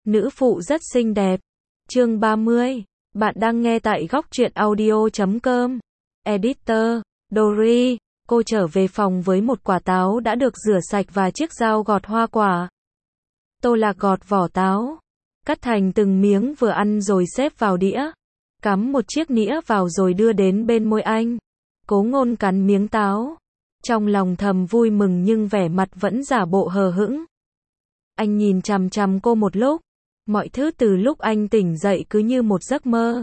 Nữ phụ rất xinh đẹp. Chương 30. Bạn đang nghe tại góc truyện audio.com. Editor, Dory. Cô trở về phòng với một quả táo đã được rửa sạch và chiếc dao gọt hoa quả. Tô Lạc gọt vỏ táo, cắt thành từng miếng vừa ăn rồi xếp vào đĩa. Cắm một chiếc nĩa vào rồi đưa đến bên môi anh. Cố Ngôn cắn miếng táo. Trong lòng thầm vui mừng nhưng vẻ mặt vẫn giả bộ hờ hững. Anh nhìn chằm chằm cô một lúc. Mọi thứ từ lúc anh tỉnh dậy cứ như một giấc mơ.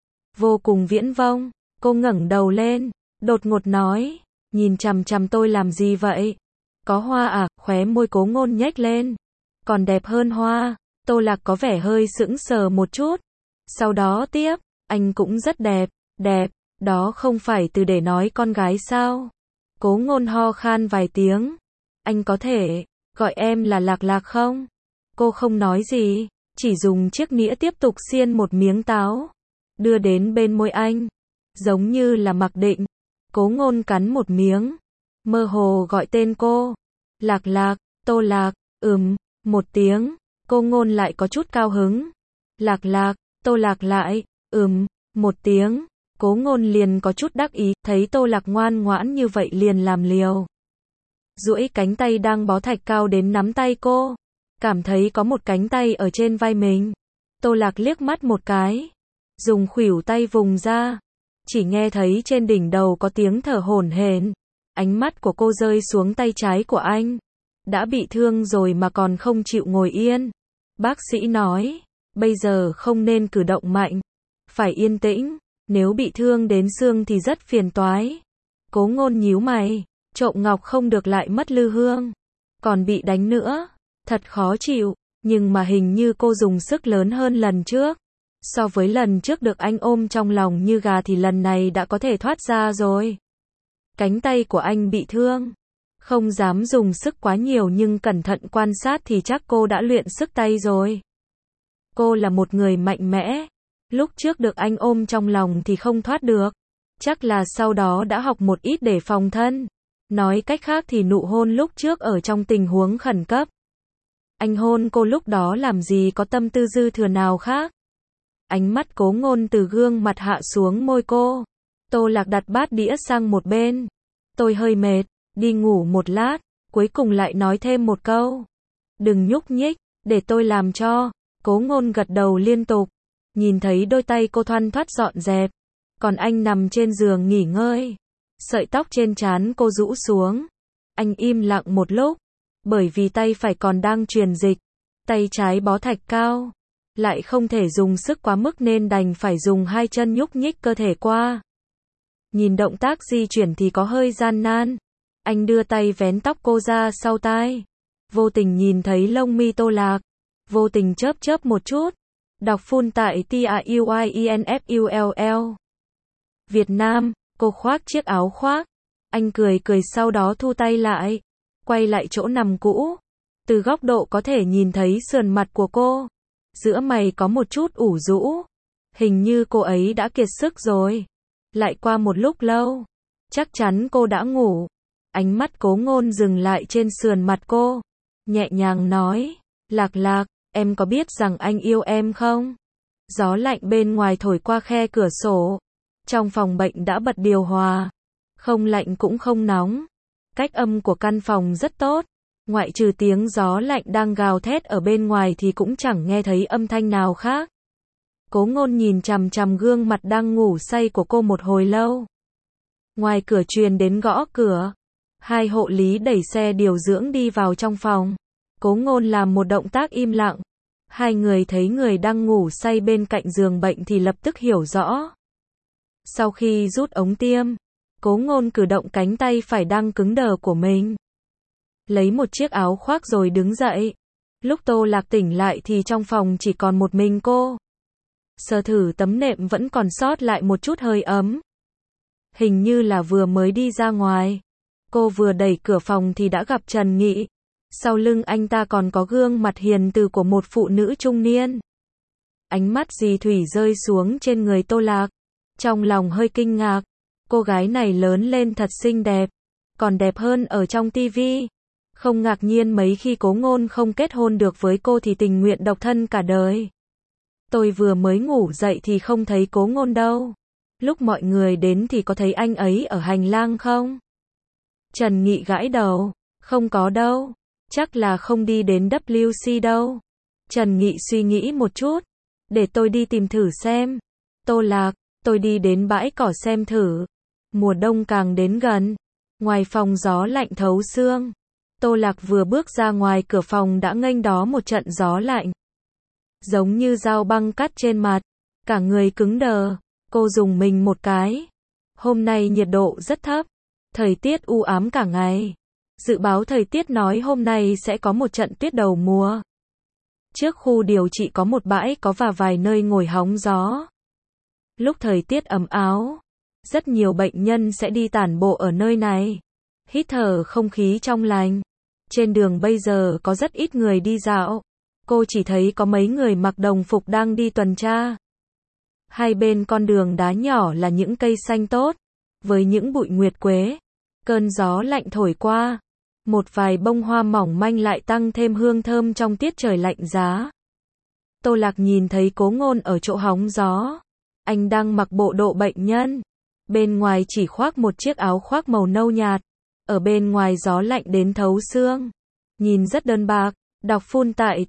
Vô cùng viễn vông. Cô ngẩng đầu lên, đột ngột nói, nhìn chằm chằm tôi làm gì vậy? Có hoa à? Khóe môi Cố Ngôn nhếch lên. Còn đẹp hơn hoa. Tô Lạc có vẻ hơi sững sờ một chút. Sau đó tiếp, anh cũng rất đẹp. Đẹp, đó không phải từ để nói con gái sao? Cố Ngôn ho khan vài tiếng. Anh có thể gọi em là Lạc Lạc không? Cô không nói gì, chỉ dùng chiếc nĩa tiếp tục xiên một miếng táo, đưa đến bên môi anh, giống như là mặc định. Cố Ngôn cắn một miếng, mơ hồ gọi tên cô. Lạc Lạc, Tô Lạc, một tiếng. Cố Ngôn lại có chút cao hứng. Lạc Lạc, Tô Lạc lại, một tiếng. Cố Ngôn liền có chút đắc ý, thấy Tô Lạc ngoan ngoãn như vậy liền làm liều. Duỗi cánh tay đang bó thạch cao đến nắm tay cô. Cảm thấy có một cánh tay ở trên vai mình. Tô Lạc liếc mắt một cái, dùng khuỷu tay vùng ra. Chỉ nghe thấy trên đỉnh đầu có tiếng thở hổn hển. Ánh mắt của cô rơi xuống tay trái của anh. Đã bị thương rồi mà còn không chịu ngồi yên. Bác sĩ nói, bây giờ không nên cử động mạnh. Phải yên tĩnh, nếu bị thương đến xương thì rất phiền toái. Cố Ngôn nhíu mày, trộm ngọc không được lại mất lư hương. Còn bị đánh nữa. Thật khó chịu, nhưng mà hình như cô dùng sức lớn hơn lần trước. So với lần trước được anh ôm trong lòng như gà thì lần này đã có thể thoát ra rồi. Cánh tay của anh bị thương. Không dám dùng sức quá nhiều nhưng cẩn thận quan sát thì chắc cô đã luyện sức tay rồi. Cô là một người mạnh mẽ. Lúc trước được anh ôm trong lòng thì không thoát được. Chắc là sau đó đã học một ít để phòng thân. Nói cách khác thì nụ hôn lúc trước ở trong tình huống khẩn cấp. Anh hôn cô lúc đó làm gì có tâm tư dư thừa nào khác. Ánh mắt Cố Ngôn từ gương mặt hạ xuống môi cô. Tô Lạc đặt bát đĩa sang một bên. Tôi hơi mệt, đi ngủ một lát. Cuối cùng lại nói thêm một câu. Đừng nhúc nhích, để tôi làm cho. Cố Ngôn gật đầu liên tục. Nhìn thấy đôi tay cô thoăn thoắt dọn dẹp. Còn anh nằm trên giường nghỉ ngơi. Sợi tóc trên trán cô rũ xuống. Anh im lặng một lúc. Bởi vì tay phải còn đang truyền dịch. Tay trái bó thạch cao. Lại không thể dùng sức quá mức nên đành phải dùng hai chân nhúc nhích cơ thể qua. Nhìn động tác di chuyển thì có hơi gian nan. Anh đưa tay vén tóc cô ra sau tai. Vô tình nhìn thấy lông mi Tô Lạc. Vô tình chớp chớp một chút. Đọc full tại TAUINFULL. Việt Nam, cô khoác chiếc áo khoác. Anh cười cười sau đó thu tay lại. Quay lại chỗ nằm cũ. Từ góc độ có thể nhìn thấy sườn mặt của cô. Giữa mày có một chút ủ rũ. Hình như cô ấy đã kiệt sức rồi. Lại qua một lúc lâu. Chắc chắn cô đã ngủ. Ánh mắt Cố Ngôn dừng lại trên sườn mặt cô. Nhẹ nhàng nói. Lạc Lạc, em có biết rằng anh yêu em không? Gió lạnh bên ngoài thổi qua khe cửa sổ. Trong phòng bệnh đã bật điều hòa. Không lạnh cũng không nóng. Cách âm của căn phòng rất tốt. Ngoại trừ tiếng gió lạnh đang gào thét ở bên ngoài thì cũng chẳng nghe thấy âm thanh nào khác. Cố Ngôn nhìn chằm chằm gương mặt đang ngủ say của cô một hồi lâu. Ngoài cửa truyền đến gõ cửa. Hai hộ lý đẩy xe điều dưỡng đi vào trong phòng. Cố Ngôn làm một động tác im lặng. Hai người thấy người đang ngủ say bên cạnh giường bệnh thì lập tức hiểu rõ. Sau khi rút ống tiêm, Cố Ngôn cử động cánh tay phải đang cứng đờ của mình. Lấy một chiếc áo khoác rồi đứng dậy. Lúc Tô Lạc tỉnh lại thì trong phòng chỉ còn một mình cô. Sờ thử tấm nệm vẫn còn sót lại một chút hơi ấm. Hình như là vừa mới đi ra ngoài. Cô vừa đẩy cửa phòng thì đã gặp Trần Nghị. Sau lưng anh ta còn có gương mặt hiền từ của một phụ nữ trung niên. Ánh mắt dì Thủy rơi xuống trên người Tô Lạc. Trong lòng hơi kinh ngạc. Cô gái này lớn lên thật xinh đẹp. Còn đẹp hơn ở trong tivi. Không ngạc nhiên mấy khi Cố Ngôn không kết hôn được với cô thì tình nguyện độc thân cả đời. Tôi vừa mới ngủ dậy thì không thấy Cố Ngôn đâu. Lúc mọi người đến thì có thấy anh ấy ở hành lang không? Trần Nghị gãi đầu. Không có đâu. Chắc là không đi đến WC đâu. Trần Nghị suy nghĩ một chút. Để tôi đi tìm thử xem. Tô Lạc, tôi đi đến bãi cỏ xem thử. Mùa đông càng đến gần. Ngoài phòng gió lạnh thấu xương. Tô Lạc vừa bước ra ngoài cửa phòng đã nghênh đó một trận gió lạnh. Giống như dao băng cắt trên mặt. Cả người cứng đờ. Cô rùng mình một cái. Hôm nay nhiệt độ rất thấp. Thời tiết u ám cả ngày. Dự báo thời tiết nói hôm nay sẽ có một trận tuyết đầu mùa. Trước khu điều trị có một bãi có và vài nơi ngồi hóng gió. Lúc thời tiết ấm áo, rất nhiều bệnh nhân sẽ đi tản bộ ở nơi này. Hít thở không khí trong lành. Trên đường bây giờ có rất ít người đi dạo. Cô chỉ thấy có mấy người mặc đồng phục đang đi tuần tra. Hai bên con đường đá nhỏ là những cây xanh tốt, với những bụi nguyệt quế. Cơn gió lạnh thổi qua. Một vài bông hoa mỏng manh lại tăng thêm hương thơm trong tiết trời lạnh giá. Tô Lạc nhìn thấy Cố Ngôn ở chỗ hóng gió. Anh đang mặc bộ đồ bệnh nhân. Bên ngoài chỉ khoác một chiếc áo khoác màu nâu nhạt. Ở bên ngoài gió lạnh đến thấu xương. Nhìn rất đơn bạc. Đọc full tại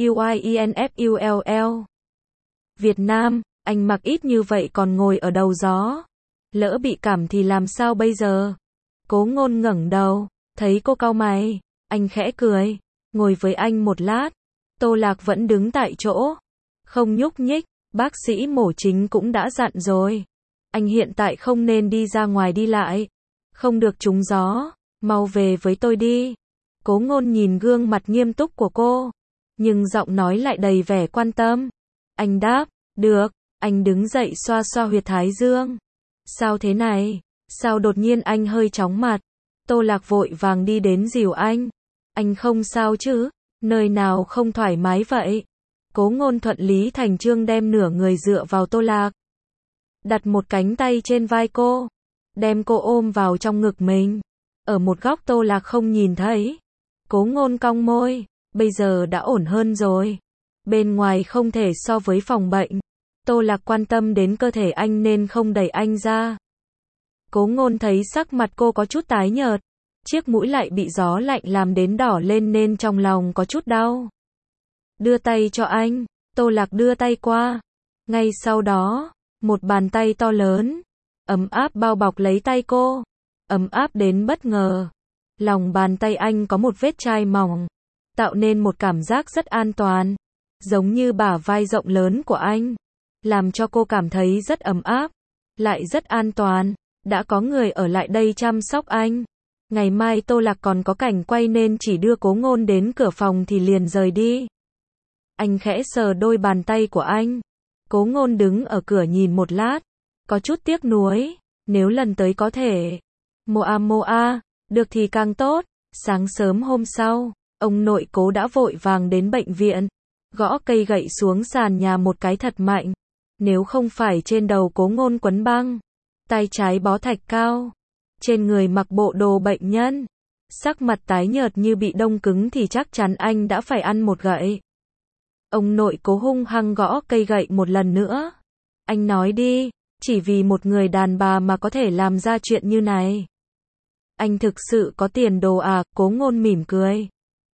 TAUINFULL. Việt Nam, anh mặc ít như vậy còn ngồi ở đầu gió. Lỡ bị cảm thì làm sao bây giờ? Cố Ngôn ngẩng đầu. Thấy cô cau mày, anh khẽ cười, ngồi với anh một lát. Tô Lạc vẫn đứng tại chỗ, không nhúc nhích. Bác sĩ mổ chính cũng đã dặn rồi. Anh hiện tại không nên đi ra ngoài đi lại, không được trúng gió, mau về với tôi đi. Cố Ngôn nhìn gương mặt nghiêm túc của cô, nhưng giọng nói lại đầy vẻ quan tâm. Anh đáp, được. Anh đứng dậy xoa xoa huyệt thái dương. Sao thế này? Sao đột nhiên anh hơi chóng mặt? Tô Lạc vội vàng đi đến dìu anh. Anh không sao chứ? Nơi nào không thoải mái vậy? Cố Ngôn thuận lý thành chương đem nửa người dựa vào Tô Lạc. Đặt một cánh tay trên vai cô. Đem cô ôm vào trong ngực mình. Ở một góc Tô Lạc không nhìn thấy. Cố Ngôn cong môi. Bây giờ đã ổn hơn rồi. Bên ngoài không thể so với phòng bệnh. Tô Lạc quan tâm đến cơ thể anh nên không đẩy anh ra. Cố Ngôn thấy sắc mặt cô có chút tái nhợt. Chiếc mũi lại bị gió lạnh làm đến đỏ lên nên trong lòng có chút đau. Đưa tay cho anh. Tô Lạc đưa tay qua. Ngay sau đó, một bàn tay to lớn, ấm áp bao bọc lấy tay cô. Ấm áp đến bất ngờ. Lòng bàn tay anh có một vết chai mỏng, tạo nên một cảm giác rất an toàn. Giống như bả vai rộng lớn của anh. Làm cho cô cảm thấy rất ấm áp. Lại rất an toàn. Đã có người ở lại đây chăm sóc anh. Ngày mai Tô Lạc còn có cảnh quay nên chỉ đưa Cố Ngôn đến cửa phòng thì liền rời đi. Anh khẽ sờ đôi bàn tay của anh. Cố Ngôn đứng ở cửa nhìn một lát. Có chút tiếc nuối. Nếu lần tới có thể. Moa, được thì càng tốt. Sáng sớm hôm sau, ông nội Cố đã vội vàng đến bệnh viện. Gõ cây gậy xuống sàn nhà một cái thật mạnh. Nếu không phải trên đầu Cố Ngôn quấn băng. Tay trái bó thạch cao. Trên người mặc bộ đồ bệnh nhân. Sắc mặt tái nhợt như bị đông cứng thì chắc chắn anh đã phải ăn một gậy. Ông nội Cố hung hăng gõ cây gậy một lần nữa. Anh nói đi, chỉ vì một người đàn bà mà có thể làm ra chuyện như này. Anh thực sự có tiền đồ à? Cố Ngôn mỉm cười.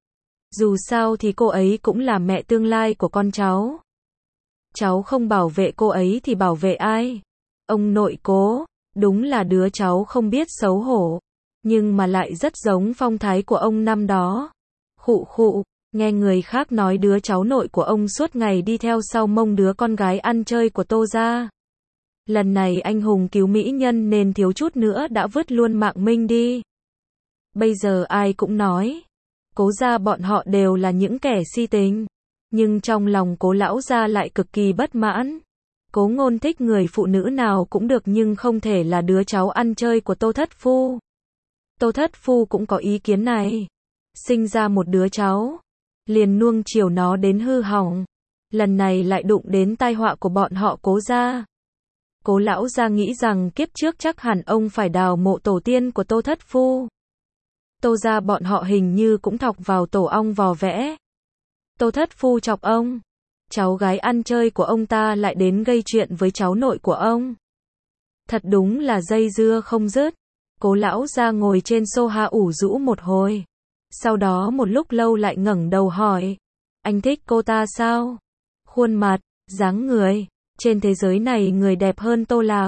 Dù sao thì cô ấy cũng là mẹ tương lai của con cháu. Cháu không bảo vệ cô ấy thì bảo vệ ai? Ông nội Cố, đúng là đứa cháu không biết xấu hổ, nhưng mà lại rất giống phong thái của ông năm đó. Khụ khụ, nghe người khác nói đứa cháu nội của ông suốt ngày đi theo sau mông đứa con gái ăn chơi của Tô gia. Lần này anh hùng cứu mỹ nhân nên thiếu chút nữa đã vứt luôn mạng Minh đi. Bây giờ ai cũng nói, Cố gia bọn họ đều là những kẻ si tình, nhưng trong lòng Cố lão gia lại cực kỳ bất mãn. Cố Ngôn thích người phụ nữ nào cũng được nhưng không thể là đứa cháu ăn chơi của Tô thất phu. Tô thất phu cũng có ý kiến này. Sinh ra một đứa cháu, liền nuông chiều nó đến hư hỏng. Lần này lại đụng đến tai họa của bọn họ Cố gia. Cố lão gia nghĩ rằng kiếp trước chắc hẳn ông phải đào mộ tổ tiên của Tô thất phu. Tô gia bọn họ hình như cũng thọc vào tổ ong vò vẽ. Tô thất phu chọc ông. Cháu gái ăn chơi của ông ta lại đến gây chuyện với cháu nội của ông. Thật đúng là dây dưa không dứt. Cố lão gia ngồi trên sofa ủ rũ một hồi. Sau đó một lúc lâu lại ngẩng đầu hỏi. Anh thích cô ta sao? Khuôn mặt, dáng người. Trên thế giới này người đẹp hơn Tô Lạc.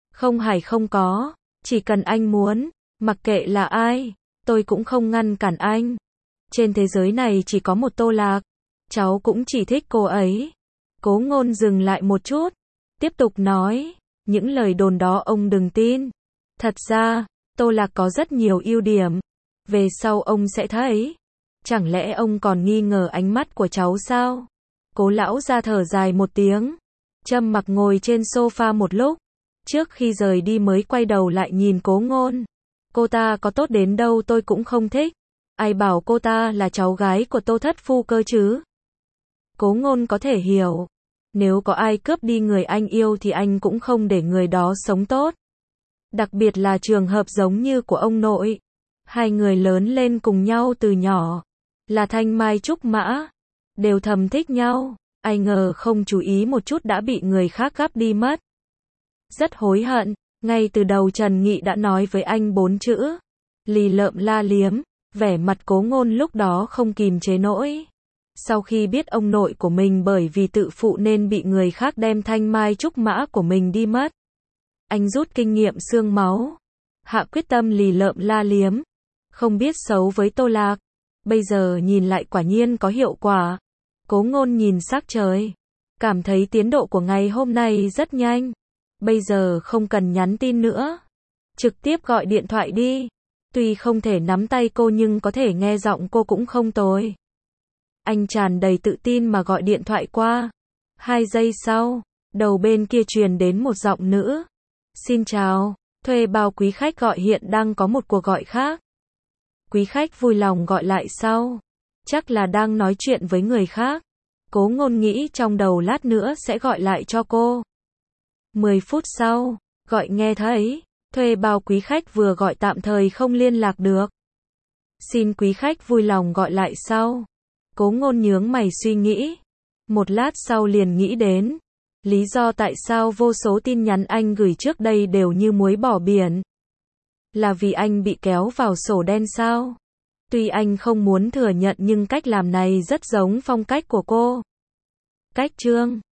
Không có. Chỉ cần anh muốn. Mặc kệ là ai. Tôi cũng không ngăn cản anh. Trên thế giới này chỉ có một Tô Lạc. Cháu cũng chỉ thích cô ấy. Cố Ngôn dừng lại một chút. Tiếp tục nói. Những lời đồn đó ông đừng tin. Thật ra, Tô Lạc có rất nhiều ưu điểm. Về sau ông sẽ thấy. Chẳng lẽ ông còn nghi ngờ ánh mắt của cháu sao? Cố lão ra thở dài một tiếng. Trầm mặc ngồi trên sofa một lúc. Trước khi rời đi mới quay đầu lại nhìn Cố Ngôn. Cô ta có tốt đến đâu tôi cũng không thích. Ai bảo cô ta là cháu gái của Tô thất phu cơ chứ? Cố Ngôn có thể hiểu. Nếu có ai cướp đi người anh yêu thì anh cũng không để người đó sống tốt. Đặc biệt là trường hợp giống như của ông nội. Hai người lớn lên cùng nhau từ nhỏ. Là thanh mai trúc mã. Đều thầm thích nhau. Ai ngờ không chú ý một chút đã bị người khác gắp đi mất. Rất hối hận. Ngay từ đầu Trần Nghị đã nói với anh 4 chữ. Lì lợm la liếm. Vẻ mặt Cố Ngôn lúc đó không kìm chế nổi. Sau khi biết ông nội của mình bởi vì tự phụ nên bị người khác đem thanh mai trúc mã của mình đi mất. Anh rút kinh nghiệm xương máu. Hạ quyết tâm lì lợm la liếm. Không biết xấu với Tô Lạc. Bây giờ nhìn lại quả nhiên có hiệu quả. Cố Ngôn nhìn sắc trời. Cảm thấy tiến độ của ngày hôm nay rất nhanh. Bây giờ không cần nhắn tin nữa. Trực tiếp gọi điện thoại đi. Tuy không thể nắm tay cô nhưng có thể nghe giọng cô cũng không tồi. Anh tràn đầy tự tin mà gọi điện thoại qua. 2 giây sau, đầu bên kia truyền đến một giọng nữ. Xin chào, thuê bao quý khách gọi hiện đang có một cuộc gọi khác. Quý khách vui lòng gọi lại sau. Chắc là đang nói chuyện với người khác. Cố Ngôn nghĩ trong đầu lát nữa sẽ gọi lại cho cô. 10 phút sau, gọi nghe thấy. Thuê bao quý khách vừa gọi tạm thời không liên lạc được. Xin quý khách vui lòng gọi lại sau. Cố Ngôn nhướng mày suy nghĩ. Một lát sau liền nghĩ đến. Lý do tại sao vô số tin nhắn anh gửi trước đây đều như muối bỏ biển. Là vì anh bị kéo vào sổ đen sao? Tuy anh không muốn thừa nhận nhưng cách làm này rất giống phong cách của cô. Cách chương